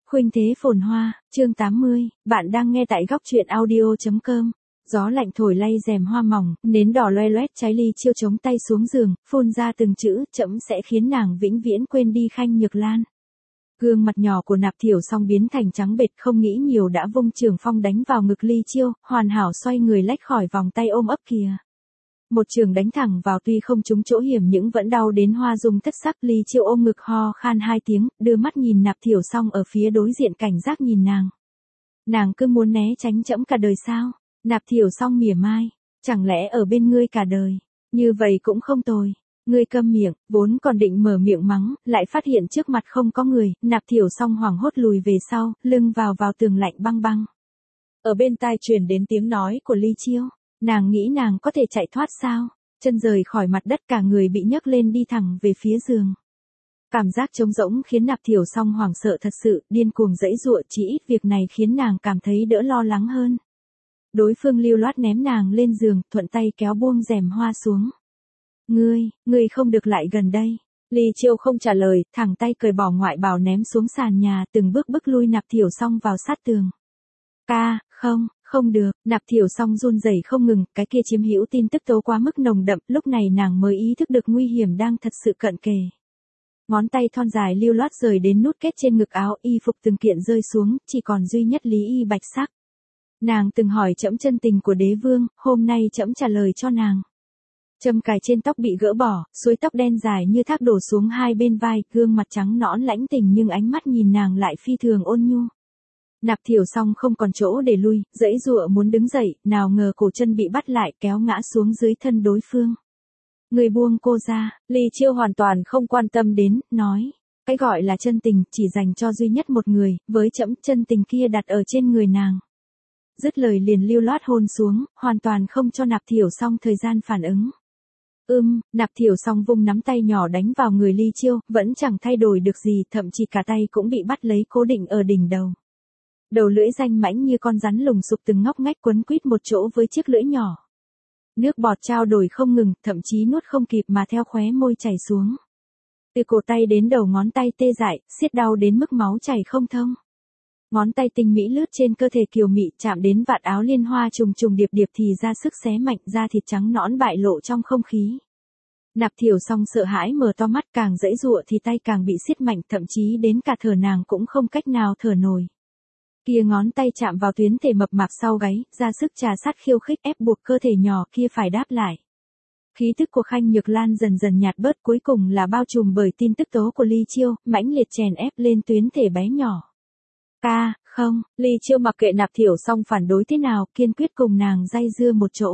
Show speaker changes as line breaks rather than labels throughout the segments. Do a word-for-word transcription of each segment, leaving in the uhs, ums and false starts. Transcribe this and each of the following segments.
Khuynh thế phồn hoa, chương tám mươi, bạn đang nghe tại góc truyện audio chấm com. Gió lạnh thổi lay rèm hoa mỏng, nến đỏ loe loét trái ly chiêu chống tay xuống giường, phun ra từng chữ, trẫm sẽ khiến nàng vĩnh viễn quên đi Khanh Nhược Lan. Gương mặt nhỏ của Nạp Thiểu Song biến thành trắng bệch, không nghĩ nhiều đã vung trường phong đánh vào ngực Ly Chiêu, hoàn hảo xoay người lách khỏi vòng tay ôm ấp kìa. Một trường đánh thẳng vào, tuy không trúng chỗ hiểm nhưng vẫn đau đến hoa dung thất sắc. Ly Chiêu ôm ngực ho khan hai tiếng, đưa mắt nhìn Nạp Thiểu Song ở phía đối diện cảnh giác nhìn nàng. Nàng cứ muốn né tránh trẫm cả đời sao? Nạp Thiểu Song mỉa mai, chẳng lẽ ở bên ngươi cả đời, như vậy cũng không tồi. Ngươi câm miệng, vốn còn định mở miệng mắng, lại phát hiện trước mặt không có người, Nạp Thiểu Song hoảng hốt lùi về sau, lưng vào vào tường lạnh băng băng. Ở bên tai truyền đến tiếng nói của Ly Chiêu, nàng nghĩ nàng có thể chạy thoát sao? Chân rời khỏi mặt đất, cả người bị nhấc lên đi thẳng về phía giường. Cảm giác trống rỗng khiến Nạp Thiểu Song hoảng sợ thật sự, điên cuồng giãy giụa, chỉ ít việc này khiến nàng cảm thấy đỡ lo lắng hơn. Đối phương lưu loát ném nàng lên giường, thuận tay kéo buông rèm hoa xuống. Ngươi, ngươi không được lại gần đây. Ly Chiêu không trả lời, thẳng tay cởi bỏ ngoại bào ném xuống sàn nhà, từng bước bước lui Nạp Thiểu Song vào sát tường. Ca, không, không được. Nạp Thiểu Song run rẩy không ngừng, cái kia chiếm hữu tin tức tố quá mức nồng đậm, lúc này nàng mới ý thức được nguy hiểm đang thật sự cận kề. Ngón tay thon dài lưu loát rời đến nút kết trên ngực áo, y phục từng kiện rơi xuống, chỉ còn duy nhất Lý Y bạch sắc. Nàng từng hỏi trẫm chân tình của đế vương, hôm nay trẫm trả lời cho nàng. Châm cài trên tóc bị gỡ bỏ, suối tóc đen dài như thác đổ xuống hai bên vai, gương mặt trắng nõn lãnh tình nhưng ánh mắt nhìn nàng lại phi thường ôn nhu. Nạp Thiểu Song không còn chỗ để lui, giãy giụa muốn đứng dậy, nào ngờ cổ chân bị bắt lại, kéo ngã xuống dưới thân đối phương. Người buông cô ra. Ly Chiêu hoàn toàn không quan tâm đến, nói, cái gọi là chân tình chỉ dành cho duy nhất một người, với trẫm chân tình kia đặt ở trên người nàng. Dứt lời liền lưu loát hôn xuống, hoàn toàn không cho Nạp Thiểu Song thời gian phản ứng. Ưm, Nạp Thiểu Song vung nắm tay nhỏ đánh vào người Ly Chiêu, vẫn chẳng thay đổi được gì, thậm chí cả tay cũng bị bắt lấy cố định ở đỉnh đầu. Đầu lưỡi danh mãnh như con rắn lùng sục từng ngóc ngách quấn quýt một chỗ với chiếc lưỡi nhỏ. Nước bọt trao đổi không ngừng, thậm chí nuốt không kịp mà theo khóe môi chảy xuống. Từ cổ tay đến đầu ngón tay tê dại, siết đau đến mức máu chảy không thông. Ngón tay tinh mỹ lướt trên cơ thể kiều mị, chạm đến vạt áo liên hoa trùng trùng điệp điệp thì ra sức xé mạnh, da thịt trắng nõn bại lộ trong không khí. Nạp Thiểu Song sợ hãi mở to mắt, càng giãy giụa thì tay càng bị siết mạnh, thậm chí đến cả thở nàng cũng không cách nào thở nổi. Kia ngón tay chạm vào tuyến thể mập mạp sau gáy, ra sức trà sát khiêu khích ép buộc cơ thể nhỏ kia phải đáp lại. Khí tức của Khanh Nhược Lan dần dần nhạt bớt, cuối cùng là bao trùm bởi tin tức tố của Ly Chiêu, mãnh liệt chèn ép lên tuyến thể bé nhỏ. Ca, không, Ly Chiêu mặc kệ Nạp Thiểu Song phản đối thế nào, kiên quyết cùng nàng dây dưa một chỗ.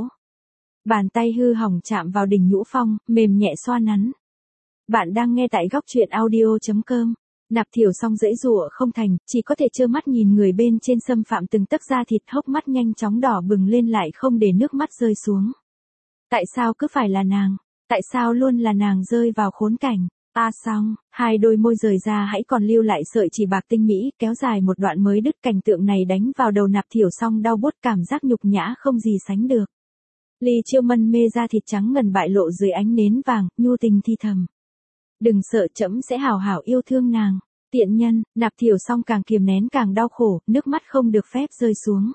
Bàn tay hư hỏng chạm vào đỉnh nhũ phong, mềm nhẹ xoa nắn. Bạn đang nghe tại góc truyện audio chấm com. Nạp Thiểu Song giãy giụa không thành, chỉ có thể trơ mắt nhìn người bên trên xâm phạm từng tấc da thịt, hốc mắt nhanh chóng đỏ bừng lên lại không để nước mắt rơi xuống. Tại sao cứ phải là nàng? Tại sao luôn là nàng rơi vào khốn cảnh? Ta xong, hai đôi môi rời ra hãy còn lưu lại sợi chỉ bạc tinh mỹ, kéo dài một đoạn mới đứt. Cảnh tượng này đánh vào đầu Nạp Thiểu Song đau buốt, cảm giác nhục nhã không gì sánh được. Ly Chiêu mân mê da thịt trắng ngần bại lộ dưới ánh nến vàng, nhu tình thi thầm. Đừng sợ, trẫm sẽ hảo hảo yêu thương nàng. Tiện nhân. Nạp Thiểu Song càng kiềm nén càng đau khổ, nước mắt không được phép rơi xuống.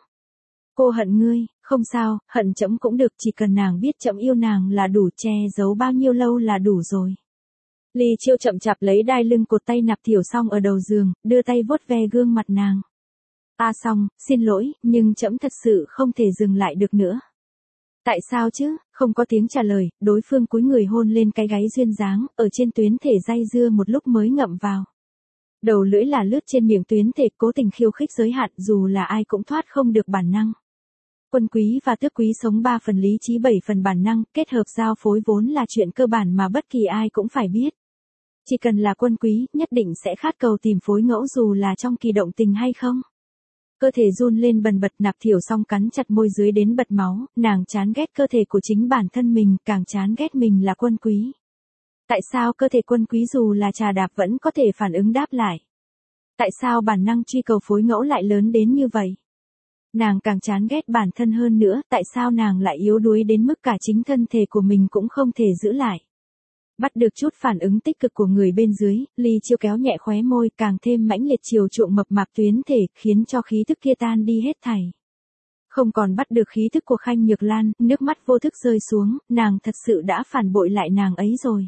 Cô hận ngươi, không sao, hận trẫm cũng được, chỉ cần nàng biết trẫm yêu nàng là đủ, che giấu bao nhiêu lâu là đủ rồi. Ly Chiêu chậm chạp lấy đai lưng cột tay Nạp Thiểu Song ở đầu giường, đưa tay vuốt ve gương mặt nàng. Ta xong, xin lỗi, nhưng trẫm thật sự không thể dừng lại được nữa. Tại sao chứ? Không có tiếng trả lời, đối phương cúi người hôn lên cái gáy duyên dáng, ở trên tuyến thể dây dưa một lúc mới ngậm vào. Đầu lưỡi là lướt trên miệng tuyến thể, cố tình khiêu khích giới hạn, dù là ai cũng thoát không được bản năng. Quân quý và tước quý sống ba phần lý trí bảy phần bản năng, kết hợp giao phối vốn là chuyện cơ bản mà bất kỳ ai cũng phải biết. Chỉ cần là quân quý, nhất định sẽ khát cầu tìm phối ngẫu dù là trong kỳ động tình hay không. Cơ thể run lên bần bật, Nạp Thiểu Song cắn chặt môi dưới đến bật máu, nàng chán ghét cơ thể của chính bản thân mình, càng chán ghét mình là quân quý. Tại sao cơ thể quân quý dù là trà đạp vẫn có thể phản ứng đáp lại? Tại sao bản năng truy cầu phối ngẫu lại lớn đến như vậy? Nàng càng chán ghét bản thân hơn nữa, tại sao nàng lại yếu đuối đến mức cả chính thân thể của mình cũng không thể giữ lại? Bắt được chút phản ứng tích cực của người bên dưới, Ly Chiêu kéo nhẹ khóe môi, càng thêm mãnh liệt chiều chuộng mập mạp tuyến thể, khiến cho khí thức kia tan đi hết thảy. Không còn bắt được khí thức của Khanh Nhược Lan, nước mắt vô thức rơi xuống, nàng thật sự đã phản bội lại nàng ấy rồi.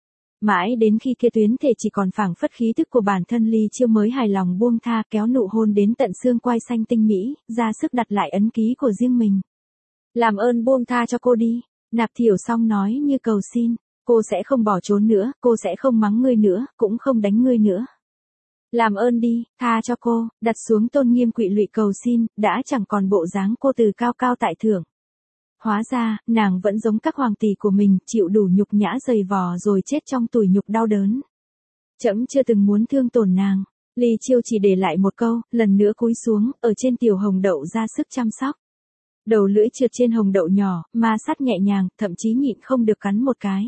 Mãi đến khi kia tuyến thể chỉ còn phảng phất khí thức của bản thân, Ly Chiêu mới hài lòng buông tha, kéo nụ hôn đến tận xương quai xanh tinh mỹ, ra sức đặt lại ấn ký của riêng mình. Làm ơn buông tha cho cô đi, Nạp Thiểu Song nói như cầu xin, cô sẽ không bỏ trốn nữa, cô sẽ không mắng ngươi nữa, cũng không đánh ngươi nữa. Làm ơn đi, tha cho cô, đặt xuống tôn nghiêm quỵ lụy cầu xin, đã chẳng còn bộ dáng cô từ cao cao tại thượng. Hóa ra, nàng vẫn giống các hoàng tỷ của mình, chịu đủ nhục nhã dày vò rồi chết trong tủi nhục đau đớn. Trẫm chưa từng muốn thương tổn nàng. Ly Chiêu chỉ để lại một câu, lần nữa cúi xuống, ở trên tiểu hồng đậu ra sức chăm sóc. Đầu lưỡi trượt trên hồng đậu nhỏ, ma sát nhẹ nhàng, thậm chí nhịn không được cắn một cái.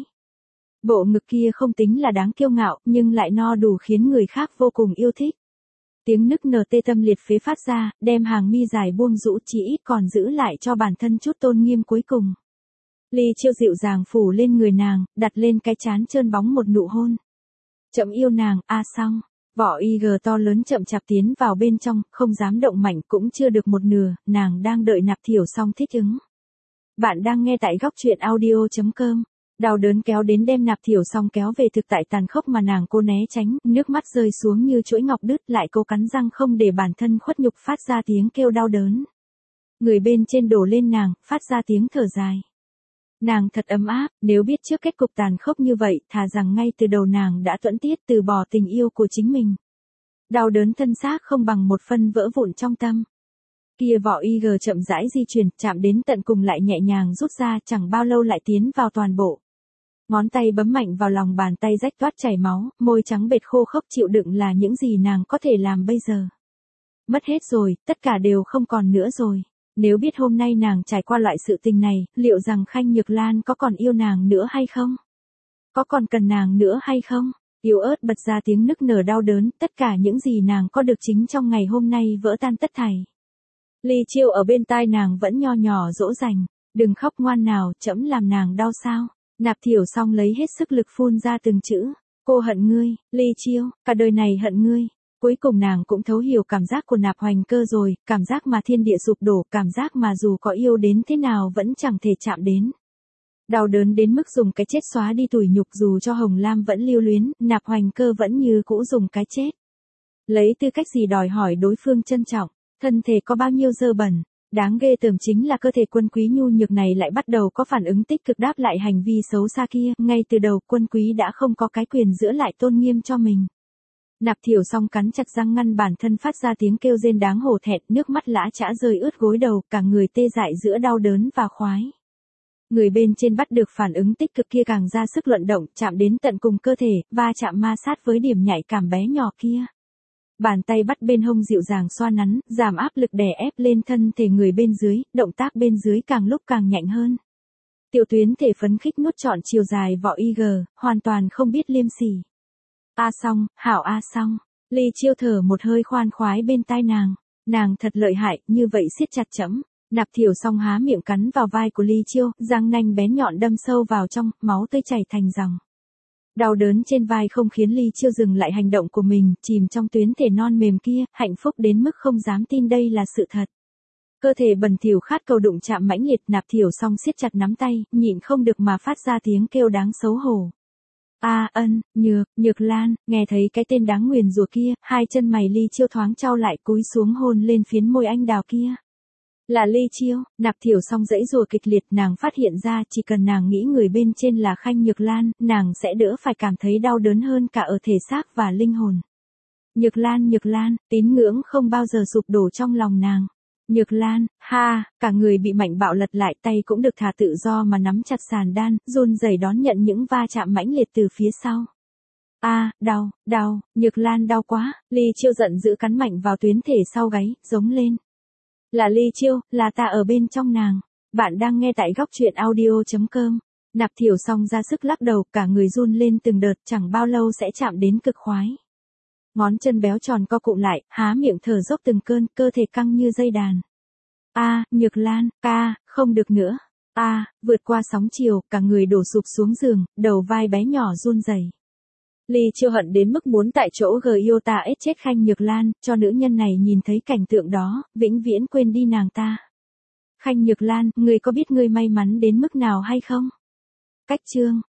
Bộ ngực kia không tính là đáng kiêu ngạo, nhưng lại no đủ khiến người khác vô cùng yêu thích. Tiếng nức nở tê tâm liệt phế phát ra, đem hàng mi dài buông rũ, chỉ ít còn giữ lại cho bản thân chút tôn nghiêm cuối cùng. Ly Chiêu dịu dàng phủ lên người nàng, đặt lên cái trán trơn bóng một nụ hôn. Chậm yêu nàng, a à xong. Vỏ y gờ to lớn chậm chạp tiến vào bên trong, không dám động mạnh, cũng chưa được một nửa, nàng đang đợi Nạp Thiểu Song thích ứng. Bạn đang nghe tại góc truyện audio chấm com. Đau đớn kéo đến đem Nạp Thiểu Song kéo về thực tại tàn khốc mà nàng cô né tránh, nước mắt rơi xuống như chuỗi ngọc đứt, lại cố cắn răng không để bản thân khuất nhục, phát ra tiếng kêu đau đớn. Người bên trên đổ lên nàng, phát ra tiếng thở dài. Nàng thật ấm áp, nếu biết trước kết cục tàn khốc như vậy, thà rằng ngay từ đầu nàng đã thuẫn tiết từ bỏ tình yêu của chính mình. Đau đớn thân xác không bằng một phân vỡ vụn trong tâm. Kia vỏ y gờ chậm rãi di chuyển, chạm đến tận cùng lại nhẹ nhàng rút ra, chẳng bao lâu lại tiến vào toàn bộ. Ngón tay bấm mạnh vào lòng bàn tay rách toát chảy máu, môi trắng bệt khô khốc chịu đựng là những gì nàng có thể làm bây giờ. Mất hết rồi, tất cả đều không còn nữa rồi. Nếu biết hôm nay nàng trải qua loại sự tình này, liệu rằng Khanh Nhược Lan có còn yêu nàng nữa hay không? Có còn cần nàng nữa hay không? Yếu ớt bật ra tiếng nức nở đau đớn, tất cả những gì nàng có được chính trong ngày hôm nay vỡ tan tất thảy. Ly Chiêu ở bên tai nàng vẫn nho nhỏ dỗ dành, đừng khóc ngoan nào, trẫm làm nàng đau sao? Nạp Thiểu Song lấy hết sức lực phun ra từng chữ, cô hận ngươi, Ly Chiêu, cả đời này hận ngươi. Cuối cùng nàng cũng thấu hiểu cảm giác của Nạp Hoành Cơ rồi, cảm giác mà thiên địa sụp đổ, cảm giác mà dù có yêu đến thế nào vẫn chẳng thể chạm đến. Đau đớn đến mức dùng cái chết xóa đi tủi nhục, dù cho Hồng Lam vẫn lưu luyến, Nạp Hoành Cơ vẫn như cũ dùng cái chết. Lấy tư cách gì đòi hỏi đối phương trân trọng, thân thể có bao nhiêu dơ bẩn. Đáng ghê tởm chính là cơ thể Quân Quý nhu nhược này lại bắt đầu có phản ứng tích cực đáp lại hành vi xấu xa kia, ngay từ đầu Quân Quý đã không có cái quyền giữ lại tôn nghiêm cho mình. Nạp Thiểu Song cắn chặt răng ngăn bản thân phát ra tiếng kêu rên đáng hổ thẹn, nước mắt lã chã rơi ướt gối đầu, cả người tê dại giữa đau đớn và khoái. Người bên trên bắt được phản ứng tích cực kia càng ra sức luận động, chạm đến tận cùng cơ thể, va chạm ma sát với điểm nhạy cảm bé nhỏ kia. Bàn tay bắt bên hông dịu dàng xoa nắn, giảm áp lực đè ép lên thân thể người bên dưới, động tác bên dưới càng lúc càng nhạy hơn. Tiểu tuyến thể phấn khích nuốt trọn chiều dài vỏ y gờ, hoàn toàn không biết liêm sỉ. A Song, hảo A Song. Ly Chiêu thở một hơi khoan khoái bên tai nàng. Nàng thật lợi hại, như vậy siết chặt chẫm. Nạp Thiểu Song há miệng cắn vào vai của Ly Chiêu, răng nanh bén nhọn đâm sâu vào trong, máu tươi chảy thành dòng. Đau đớn trên vai không khiến Ly Chiêu dừng lại hành động của mình, chìm trong tuyến thể non mềm kia, hạnh phúc đến mức không dám tin đây là sự thật. Cơ thể bẩn thỉu khát cầu đụng chạm mãnh liệt, Nạp Thiểu Song siết chặt nắm tay, nhịn không được mà phát ra tiếng kêu đáng xấu hổ. A ân, nhược, nhược lan, nghe thấy cái tên đáng nguyền rủa kia, hai chân mày Ly Chiêu thoáng trao lại, cúi xuống hôn lên phiến môi anh đào kia. Là Ly Chiêu. Nạp Thiểu Song dãy rùa kịch liệt, nàng phát hiện ra chỉ cần nàng nghĩ người bên trên là Khanh Nhược Lan, nàng sẽ đỡ phải cảm thấy đau đớn hơn cả ở thể xác và linh hồn. Nhược Lan, Nhược Lan, tín ngưỡng không bao giờ sụp đổ trong lòng nàng. Nhược Lan, ha, cả người bị mạnh bạo lật lại, tay cũng được thả tự do mà nắm chặt sàn đan, run rẩy đón nhận những va chạm mãnh liệt từ phía sau. A, à, đau, đau, Nhược Lan đau quá. Ly Chiêu giận dữ cắn mạnh vào tuyến thể sau gáy, giống lên. Là Ly Chiêu, là ta ở bên trong nàng. Bạn đang nghe tại góc truyện audio chấm com. Nạp Thiểu Song ra sức lắc đầu, cả người run lên từng đợt, chẳng bao lâu sẽ chạm đến cực khoái. Ngón chân béo tròn co cụm lại, há miệng thở dốc từng cơn, cơ thể căng như dây đàn. A, Nhược Lan, ca, không được nữa. A, vượt qua sóng chiều, cả người đổ sụp xuống giường, đầu vai bé nhỏ run rẩy. Ly Chiêu hận đến mức muốn tại chỗ Giota ết chết Khanh Nhược Lan, cho nữ nhân này nhìn thấy cảnh tượng đó, vĩnh viễn quên đi nàng ta. Khanh Nhược Lan, ngươi có biết ngươi may mắn đến mức nào hay không? Cách chương